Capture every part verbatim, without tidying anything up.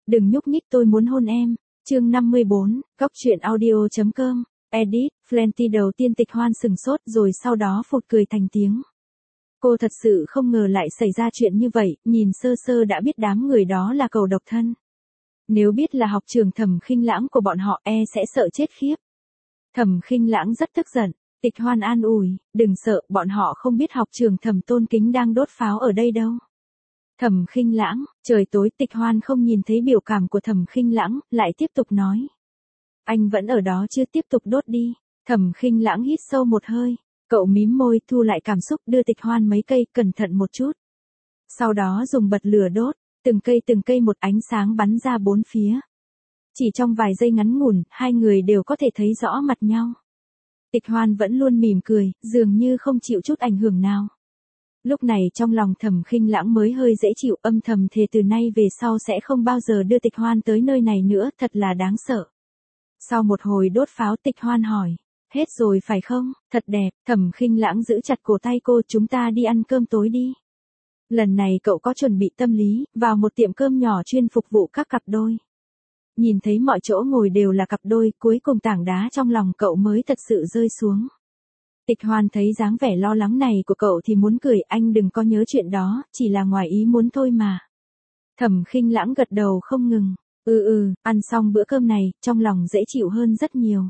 đừng nhúc nhích tôi muốn hôn em. Chương năm mươi bốn, góc truyện audio.com, edit, Flenty đầu tiên Tịch Hoan sừng sốt rồi sau đó phụt cười thành tiếng. Cô thật sự không ngờ lại xảy ra chuyện như vậy, nhìn sơ sơ đã biết đám người đó là cẩu độc thân. Nếu biết là học trường Thẩm Khinh Lãng của bọn họ e sẽ sợ chết khiếp. Thẩm Khinh Lãng rất tức giận, Tịch Hoan an ủi, đừng sợ, bọn họ không biết học trường Thẩm Tôn Kính đang đốt pháo ở đây đâu. Thẩm Khinh Lãng, trời tối, Tịch Hoan không nhìn thấy biểu cảm của Thẩm Khinh Lãng, lại tiếp tục nói. Anh vẫn ở đó chưa, tiếp tục đốt đi. Thẩm Khinh Lãng hít sâu một hơi, cậu mím môi thu lại cảm xúc đưa Tịch Hoan mấy cây, cẩn thận một chút. Sau đó dùng bật lửa đốt, từng cây từng cây một ánh sáng bắn ra bốn phía. Chỉ trong vài giây ngắn ngủn, hai người đều có thể thấy rõ mặt nhau. Tịch Hoan vẫn luôn mỉm cười, dường như không chịu chút ảnh hưởng nào. Lúc này trong lòng Thẩm Khinh Lãng mới hơi dễ chịu, âm thầm thề từ nay về sau sẽ không bao giờ đưa Tịch Hoan tới nơi này nữa, thật là đáng sợ. Sau một hồi đốt pháo, Tịch Hoan hỏi, hết rồi phải không, thật đẹp. Thẩm Khinh Lãng giữ chặt cổ tay cô, chúng ta đi ăn cơm tối đi. Lần này cậu có chuẩn bị tâm lý, vào một tiệm cơm nhỏ chuyên phục vụ các cặp đôi. Nhìn thấy mọi chỗ ngồi đều là cặp đôi, cuối cùng tảng đá trong lòng cậu mới thật sự rơi xuống. Tịch Hoan thấy dáng vẻ lo lắng này của cậu thì muốn cười, anh đừng có nhớ chuyện đó, chỉ là ngoài ý muốn thôi mà. Thẩm Khinh Lãng gật đầu không ngừng, ừ ừ, ăn xong bữa cơm này, trong lòng dễ chịu hơn rất nhiều.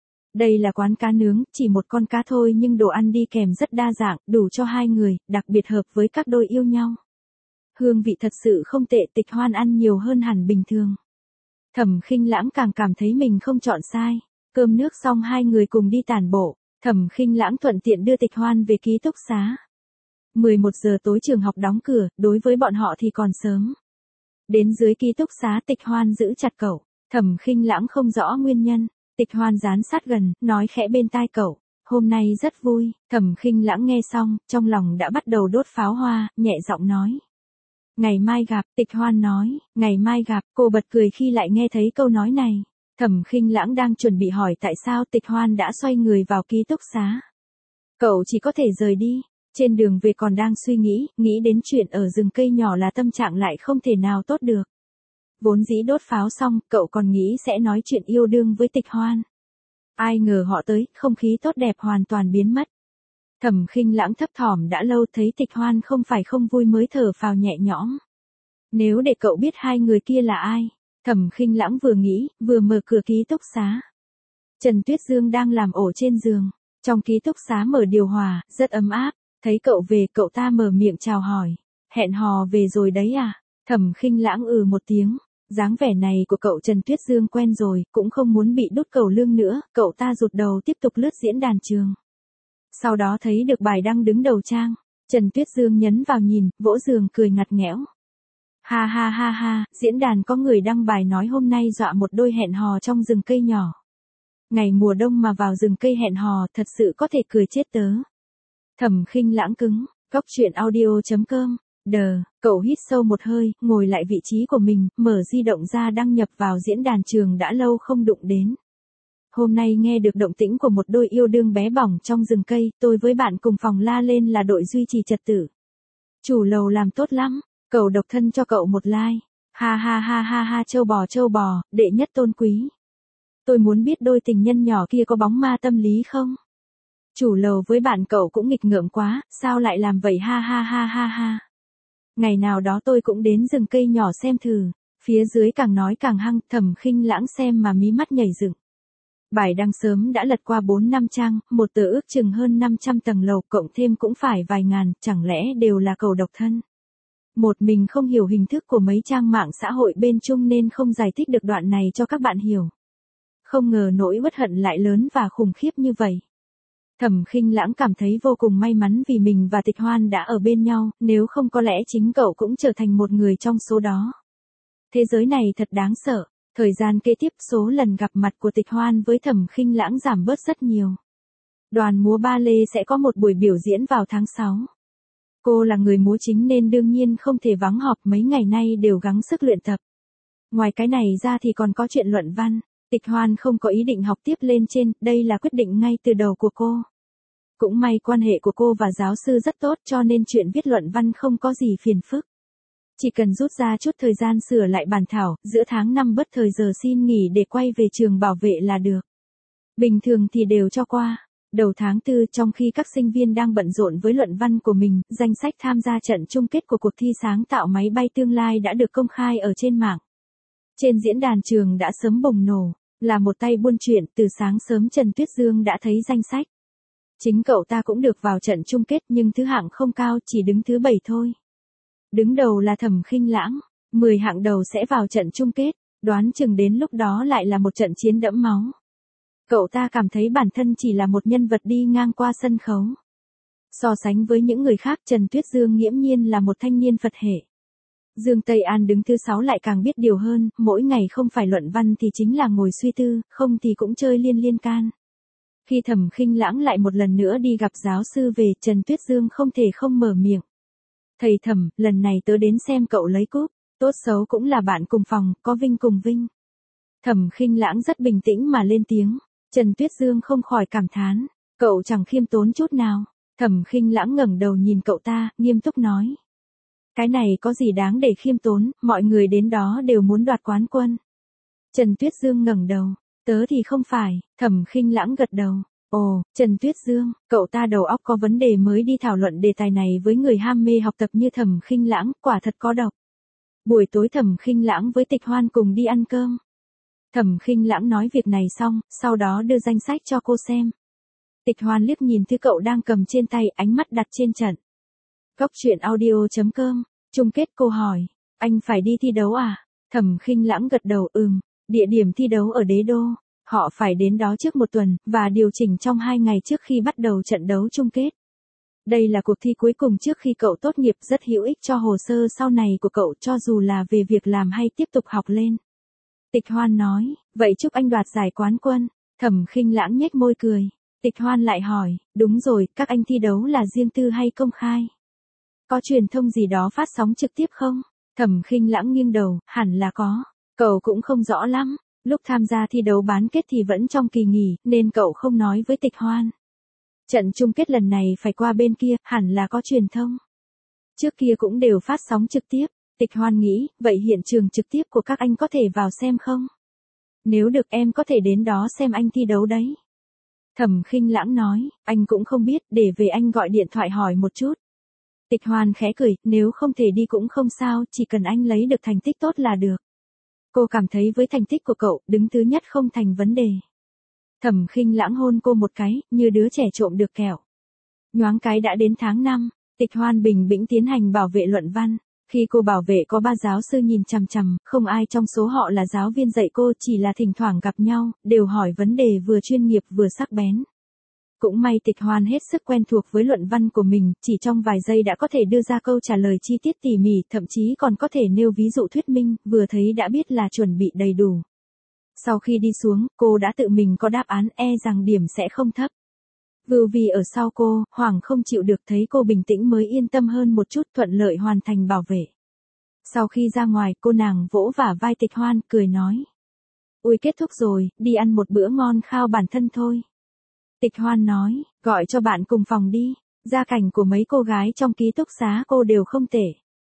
Đây là quán cá nướng, chỉ một con cá thôi nhưng đồ ăn đi kèm rất đa dạng, đủ cho hai người, đặc biệt hợp với các đôi yêu nhau. Hương vị thật sự không tệ, Tịch Hoan ăn nhiều hơn hẳn bình thường. Thẩm Khinh Lãng càng cảm thấy mình không chọn sai. Cơm nước xong hai người cùng đi tản bộ, Thẩm Khinh Lãng thuận tiện đưa Tịch Hoan về ký túc xá. mười một giờ tối trường học đóng cửa, đối với bọn họ thì còn sớm. Đến dưới ký túc xá, Tịch Hoan giữ chặt cậu, Thẩm Khinh Lãng không rõ nguyên nhân. Tịch Hoan dán sát gần, nói khẽ bên tai cậu, hôm nay rất vui. Thẩm Khinh Lãng nghe xong, trong lòng đã bắt đầu đốt pháo hoa, nhẹ giọng nói. Ngày mai gặp, Tịch Hoan nói, ngày mai gặp, cô bật cười khi lại nghe thấy câu nói này. Thẩm Khinh Lãng đang chuẩn bị hỏi tại sao, Tịch Hoan đã xoay người vào ký túc xá. Cậu chỉ có thể rời đi, trên đường về còn đang suy nghĩ, nghĩ đến chuyện ở rừng cây nhỏ là tâm trạng lại không thể nào tốt được. Vốn dĩ đốt pháo xong, cậu còn nghĩ sẽ nói chuyện yêu đương với Tịch Hoan. Ai ngờ họ tới, không khí tốt đẹp hoàn toàn biến mất. Thẩm Khinh Lãng thấp thỏm đã lâu, thấy Tịch Hoan không phải không vui mới thở phào nhẹ nhõm. Nếu để cậu biết hai người kia là ai. Thẩm Khinh Lãng vừa nghĩ, vừa mở cửa ký túc xá. Trần Tuyết Dương đang làm ổ trên giường. Trong ký túc xá mở điều hòa, rất ấm áp. Thấy cậu về, cậu ta mở miệng chào hỏi. Hẹn hò về rồi đấy à? Thẩm Khinh Lãng ừ một tiếng. Dáng vẻ này của cậu Trần Tuyết Dương quen rồi, cũng không muốn bị đút cầu lương nữa. Cậu ta rụt đầu tiếp tục lướt diễn đàn trường. Sau đó thấy được bài đăng đứng đầu trang. Trần Tuyết Dương nhấn vào nhìn, vỗ giường cười ngặt nghẽo. Ha ha ha ha, diễn đàn có người đăng bài nói hôm nay dọa một đôi hẹn hò trong rừng cây nhỏ. Ngày mùa đông mà vào rừng cây hẹn hò thật sự có thể cười chết tớ. Thẩm Khinh Lãng cứng, góc truyện audio.com, đờ, cậu hít sâu một hơi, ngồi lại vị trí của mình, mở di động ra đăng nhập vào diễn đàn trường đã lâu không đụng đến. Hôm nay nghe được động tĩnh của một đôi yêu đương bé bỏng trong rừng cây, tôi với bạn cùng phòng la lên là đội duy trì trật tự. Chủ lầu làm tốt lắm. Cậu độc thân cho cậu một like. Ha ha ha ha ha, châu bò châu bò, đệ nhất tôn quý. Tôi muốn biết đôi tình nhân nhỏ kia có bóng ma tâm lý không? Chủ lầu với bạn cậu cũng nghịch ngợm quá, sao lại làm vậy ha ha ha ha ha. Ngày nào đó tôi cũng đến rừng cây nhỏ xem thử. Phía dưới càng nói càng hăng, Thẩm Khinh Lãng xem mà mí mắt nhảy dựng. Bài đăng sớm đã lật qua bốn năm trang, một tờ ước chừng hơn năm trăm tầng lầu, cộng thêm cũng phải vài ngàn, chẳng lẽ đều là cậu độc thân. Một mình không hiểu hình thức của mấy trang mạng xã hội bên chung nên không giải thích được đoạn này cho các bạn hiểu. Không ngờ nỗi uất hận lại lớn và khủng khiếp như vậy. Thẩm Khinh Lãng cảm thấy vô cùng may mắn vì mình và Tịch Hoan đã ở bên nhau, nếu không có lẽ chính cậu cũng trở thành một người trong số đó. Thế giới này thật đáng sợ. Thời gian kế tiếp, số lần gặp mặt của Tịch Hoan với Thẩm Khinh Lãng giảm bớt rất nhiều. Đoàn múa ba lê sẽ có một buổi biểu diễn vào tháng sáu. Cô là người múa chính nên đương nhiên không thể vắng họp, mấy ngày nay đều gắng sức luyện tập. Ngoài cái này ra thì còn có chuyện luận văn. Tịch Hoan không có ý định học tiếp lên trên, đây là quyết định ngay từ đầu của cô. Cũng may quan hệ của cô và giáo sư rất tốt cho nên chuyện viết luận văn không có gì phiền phức. Chỉ cần rút ra chút thời gian sửa lại bản thảo, giữa tháng năm bất thời giờ xin nghỉ để quay về trường bảo vệ là được. Bình thường thì đều cho qua. Đầu tháng tư, trong khi các sinh viên đang bận rộn với luận văn của mình, danh sách tham gia trận chung kết của cuộc thi sáng tạo máy bay tương lai đã được công khai ở trên mạng. Trên diễn đàn trường đã sớm bùng nổ, là một tay buôn chuyện, từ sáng sớm Trần Tuyết Dương đã thấy danh sách. Chính cậu ta cũng được vào trận chung kết nhưng thứ hạng không cao, chỉ đứng thứ bảy thôi. Đứng đầu là Thẩm Khinh Lãng, mười hạng đầu sẽ vào trận chung kết, đoán chừng đến lúc đó lại là một trận chiến đẫm máu. Cậu ta cảm thấy bản thân chỉ là một nhân vật đi ngang qua sân khấu. So sánh với những người khác, Trần Tuyết Dương nghiễm nhiên là một thanh niên Phật hệ. Dương Tây An đứng thứ sáu lại càng biết điều hơn, mỗi ngày không phải luận văn thì chính là ngồi suy tư, không thì cũng chơi liên liên can. Khi Thẩm Khinh Lãng lại một lần nữa đi gặp giáo sư về, Trần Tuyết Dương không thể không mở miệng. Thầy Thẩm, lần này tớ đến xem cậu lấy cúp, tốt xấu cũng là bạn cùng phòng, có vinh cùng vinh. Thẩm Khinh Lãng rất bình tĩnh mà lên tiếng. Trần Tuyết Dương không khỏi cảm thán, cậu chẳng khiêm tốn chút nào. Thẩm Khinh Lãng ngẩng đầu nhìn cậu ta, nghiêm túc nói. Cái này có gì đáng để khiêm tốn, mọi người đến đó đều muốn đoạt quán quân. Trần Tuyết Dương ngẩng đầu, tớ thì không phải. Thẩm Khinh Lãng gật đầu. Ồ, Trần Tuyết Dương, cậu ta đầu óc có vấn đề mới đi thảo luận đề tài này với người ham mê học tập như Thẩm Khinh Lãng, quả thật có độc. Buổi tối Thẩm Khinh Lãng với Tịch Hoan cùng đi ăn cơm. Thẩm Khinh Lãng nói việc này xong, sau đó đưa danh sách cho cô xem. Tịch Hoan liếc nhìn thứ cậu đang cầm trên tay, ánh mắt đặt trên trận. Góc truyện audio chấm com, chung kết cô hỏi, anh phải đi thi đấu à? Thẩm Khinh Lãng gật đầu, ừm, địa điểm thi đấu ở Đế Đô. Họ phải đến đó trước một tuần, và điều chỉnh trong hai ngày trước khi bắt đầu trận đấu chung kết. Đây là cuộc thi cuối cùng trước khi cậu tốt nghiệp, rất hữu ích cho hồ sơ sau này của cậu, cho dù là về việc làm hay tiếp tục học lên. Tịch Hoan nói, vậy chúc anh đoạt giải quán quân. Thẩm Khinh Lãng nhếch môi cười. Tịch Hoan lại hỏi, đúng rồi, các anh thi đấu là riêng tư hay công khai? Có truyền thông gì đó phát sóng trực tiếp không? Thẩm Khinh Lãng nghiêng đầu, hẳn là có. Cậu cũng không rõ lắm. Lúc tham gia thi đấu bán kết thì vẫn trong kỳ nghỉ, nên cậu không nói với Tịch Hoan. Trận chung kết lần này phải qua bên kia, hẳn là có truyền thông. Trước kia cũng đều phát sóng trực tiếp. Tịch Hoan nghĩ, vậy hiện trường trực tiếp của các anh có thể vào xem không? Nếu được em có thể đến đó xem anh thi đấu đấy. Thẩm Khinh Lãng nói, anh cũng không biết, để về anh gọi điện thoại hỏi một chút. Tịch Hoan khẽ cười, nếu không thể đi cũng không sao, chỉ cần anh lấy được thành tích tốt là được. Cô cảm thấy với thành tích của cậu, đứng thứ nhất không thành vấn đề. Thẩm Khinh Lãng hôn cô một cái, như đứa trẻ trộm được kẹo. Nhoáng cái đã đến tháng năm, Tịch Hoan bình bĩnh tiến hành bảo vệ luận văn. Khi cô bảo vệ có ba giáo sư nhìn chằm chằm, không ai trong số họ là giáo viên dạy cô, chỉ là thỉnh thoảng gặp nhau, đều hỏi vấn đề vừa chuyên nghiệp vừa sắc bén. Cũng may Tịch Hoan hết sức quen thuộc với luận văn của mình, chỉ trong vài giây đã có thể đưa ra câu trả lời chi tiết tỉ mỉ, thậm chí còn có thể nêu ví dụ thuyết minh, vừa thấy đã biết là chuẩn bị đầy đủ. Sau khi đi xuống, cô đã tự mình có đáp án, e rằng điểm sẽ không thấp. Vưu vì ở sau cô, Hoàng không chịu được, thấy cô bình tĩnh mới yên tâm hơn một chút, thuận lợi hoàn thành bảo vệ. Sau khi ra ngoài, cô nàng vỗ vả vai Tịch Hoan, cười nói. Ui, kết thúc rồi, đi ăn một bữa ngon khao bản thân thôi. Tịch Hoan nói, gọi cho bạn cùng phòng đi, gia cảnh của mấy cô gái trong ký túc xá cô đều không tệ.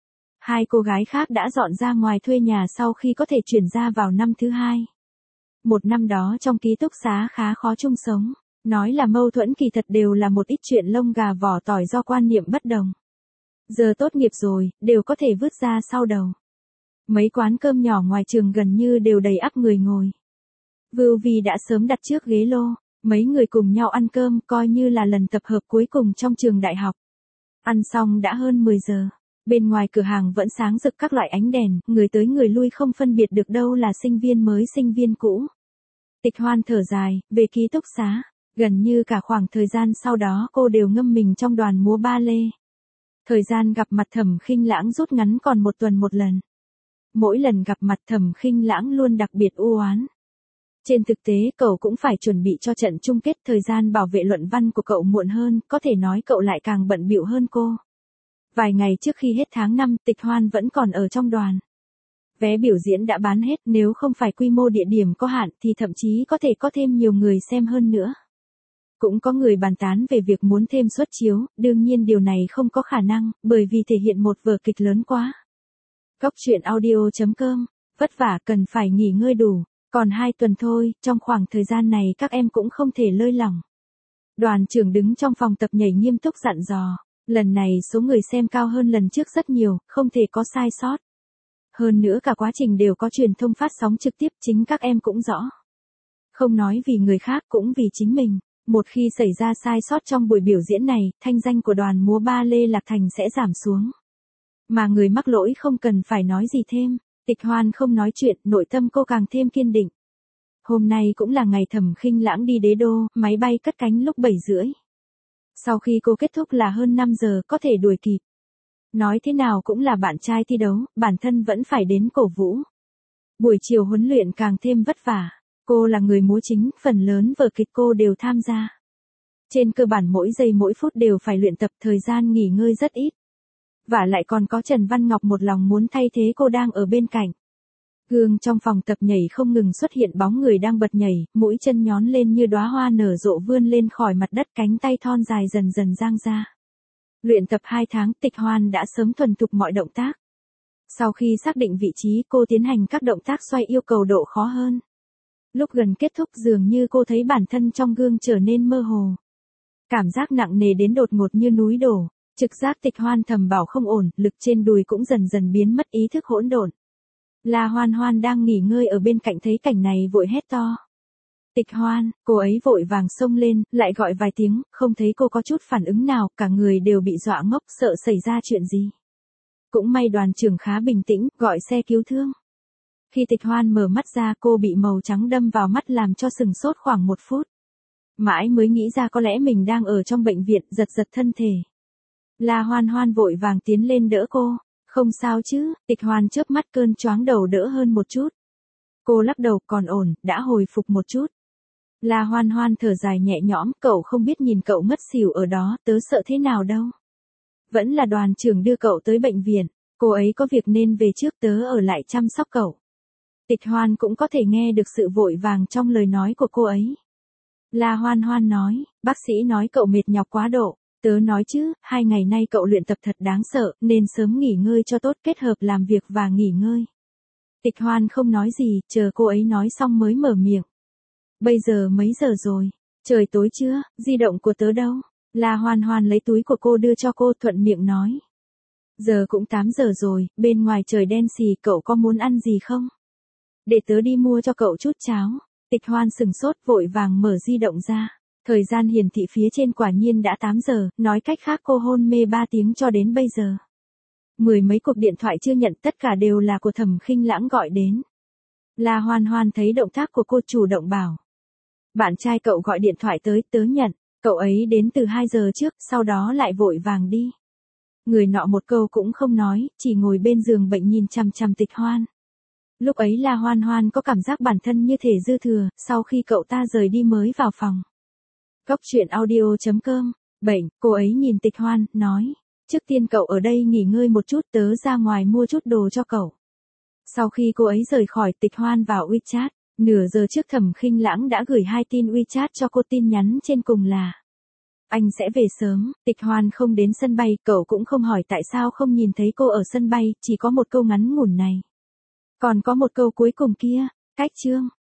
Hai cô gái khác đã dọn ra ngoài thuê nhà sau khi có thể chuyển ra vào năm thứ hai. Một năm đó trong ký túc xá khá khó chung sống. Nói là mâu thuẫn kỳ thật đều là một ít chuyện lông gà vỏ tỏi do quan niệm bất đồng. Giờ tốt nghiệp rồi, đều có thể vứt ra sau đầu. Mấy quán cơm nhỏ ngoài trường gần như đều đầy ắp người ngồi. Vưu Vi đã sớm đặt trước ghế lô, mấy người cùng nhau ăn cơm, coi như là lần tập hợp cuối cùng trong trường đại học. Ăn xong đã hơn mười giờ, bên ngoài cửa hàng vẫn sáng rực các loại ánh đèn, người tới người lui không phân biệt được đâu là sinh viên mới sinh viên cũ. Tịch Hoan thở dài, về ký túc xá. Gần như cả khoảng thời gian sau đó cô đều ngâm mình trong đoàn múa ba lê. Thời gian gặp mặt Thẩm Khinh Lãng rút ngắn còn một tuần một lần. Mỗi lần gặp mặt Thẩm Khinh Lãng luôn đặc biệt u oán. Trên thực tế cậu cũng phải chuẩn bị cho trận chung kết, thời gian bảo vệ luận văn của cậu muộn hơn, có thể nói cậu lại càng bận bịu hơn cô. Vài ngày trước khi hết tháng năm, Tịch Hoan vẫn còn ở trong đoàn. Vé biểu diễn đã bán hết, nếu không phải quy mô địa điểm có hạn thì thậm chí có thể có thêm nhiều người xem hơn nữa. Cũng có người bàn tán về việc muốn thêm suất chiếu, đương nhiên điều này không có khả năng, bởi vì thể hiện một vở kịch lớn quá. Góc truyện audio chấm com, vất vả cần phải nghỉ ngơi đủ, còn hai tuần thôi, trong khoảng thời gian này các em cũng không thể lơi lỏng. Đoàn trưởng đứng trong phòng tập nhảy nghiêm túc dặn dò, lần này số người xem cao hơn lần trước rất nhiều, không thể có sai sót. Hơn nữa cả quá trình đều có truyền thông phát sóng trực tiếp, chính các em cũng rõ. Không nói vì người khác cũng vì chính mình, một khi xảy ra sai sót trong buổi biểu diễn này, thanh danh của đoàn múa ba lê Lạc Thành sẽ giảm xuống. Mà người mắc lỗi không cần phải nói gì thêm, Tịch Hoan không nói chuyện, nội tâm cô càng thêm kiên định. Hôm nay cũng là ngày Thẩm Khinh Lãng đi đế đô, máy bay cất cánh lúc bảy rưỡi. Sau khi cô kết thúc là hơn năm giờ, có thể đuổi kịp. Nói thế nào cũng là bạn trai thi đấu, bản thân vẫn phải đến cổ vũ. Buổi chiều huấn luyện càng thêm vất vả. Cô là người múa chính, phần lớn vở kịch cô đều tham gia. Trên cơ bản mỗi giây mỗi phút đều phải luyện tập, thời gian nghỉ ngơi rất ít. Và lại còn có Trần Văn Ngọc một lòng muốn thay thế cô đang ở bên cạnh. Gương trong phòng tập nhảy không ngừng xuất hiện bóng người đang bật nhảy, mũi chân nhón lên như đóa hoa nở rộ vươn lên khỏi mặt đất, cánh tay thon dài dần dần dang ra. Luyện tập hai tháng, Tịch Hoan đã sớm thuần thục mọi động tác. Sau khi xác định vị trí, cô tiến hành các động tác xoay yêu cầu độ khó hơn. Lúc gần kết thúc dường như cô thấy bản thân trong gương trở nên mơ hồ. Cảm giác nặng nề đến đột ngột như núi đổ, trực giác Tịch Hoan thầm bảo không ổn, lực trên đùi cũng dần dần biến mất, ý thức hỗn độn. La Hoan Hoan đang nghỉ ngơi ở bên cạnh thấy cảnh này vội hét to. Tịch Hoan, cô ấy vội vàng xông lên, lại gọi vài tiếng, không thấy cô có chút phản ứng nào, cả người đều bị dọa ngốc, sợ xảy ra chuyện gì. Cũng may đoàn trưởng khá bình tĩnh, gọi xe cứu thương. Khi Tịch Hoan mở mắt ra, cô bị màu trắng đâm vào mắt làm cho sừng sốt khoảng một phút. Mãi mới nghĩ ra có lẽ mình đang ở trong bệnh viện, giật giật thân thể. La Hoan Hoan vội vàng tiến lên đỡ cô. Không sao chứ, Tịch Hoan chớp mắt, cơn choáng đầu đỡ hơn một chút. Cô lắc đầu, còn ổn, đã hồi phục một chút. La Hoan Hoan thở dài nhẹ nhõm, cậu không biết nhìn cậu ngất xỉu ở đó, tớ sợ thế nào đâu. Vẫn là đoàn trưởng đưa cậu tới bệnh viện, cô ấy có việc nên về trước, tớ ở lại chăm sóc cậu. Tịch Hoan cũng có thể nghe được sự vội vàng trong lời nói của cô ấy. La Hoan Hoan nói, bác sĩ nói cậu mệt nhọc quá độ, tớ nói chứ, hai ngày nay cậu luyện tập thật đáng sợ, nên sớm nghỉ ngơi cho tốt, kết hợp làm việc và nghỉ ngơi. Tịch Hoan không nói gì, chờ cô ấy nói xong mới mở miệng. Bây giờ mấy giờ rồi? Trời tối chưa, di động của tớ đâu? La Hoan Hoan lấy túi của cô đưa cho cô, thuận miệng nói. Giờ cũng tám giờ rồi, bên ngoài trời đen xì, cậu có muốn ăn gì không? Để tớ đi mua cho cậu chút cháo. Tịch Hoan sừng sốt, vội vàng mở di động ra. Thời gian hiển thị phía trên quả nhiên đã tám giờ, nói cách khác cô hôn mê ba tiếng cho đến bây giờ. Mười mấy cuộc điện thoại chưa nhận, tất cả đều là của Thẩm Khinh Lãng gọi đến. La Hoan Hoan thấy động tác của cô chủ động bảo. Bạn trai cậu gọi điện thoại tới, tớ nhận, cậu ấy đến từ hai giờ trước, sau đó lại vội vàng đi. Người nọ một câu cũng không nói, chỉ ngồi bên giường bệnh nhìn chằm chằm Tịch Hoan. Lúc ấy La Hoan Hoan có cảm giác bản thân như thể dư thừa, sau khi cậu ta rời đi mới vào phòng. Góc truyện audio chấm com, bệnh, cô ấy nhìn Tịch Hoan, nói. Trước tiên cậu ở đây nghỉ ngơi một chút, tớ ra ngoài mua chút đồ cho cậu. Sau khi cô ấy rời khỏi, Tịch Hoan vào WeChat. Nửa giờ trước Thẩm Khinh Lãng đã gửi hai tin WeChat cho cô, tin nhắn trên cùng là. Anh sẽ về sớm. Tịch Hoan không đến sân bay, cậu cũng không hỏi tại sao không nhìn thấy cô ở sân bay, chỉ có một câu ngắn ngủn này. Còn có một câu cuối cùng kia, cách chương.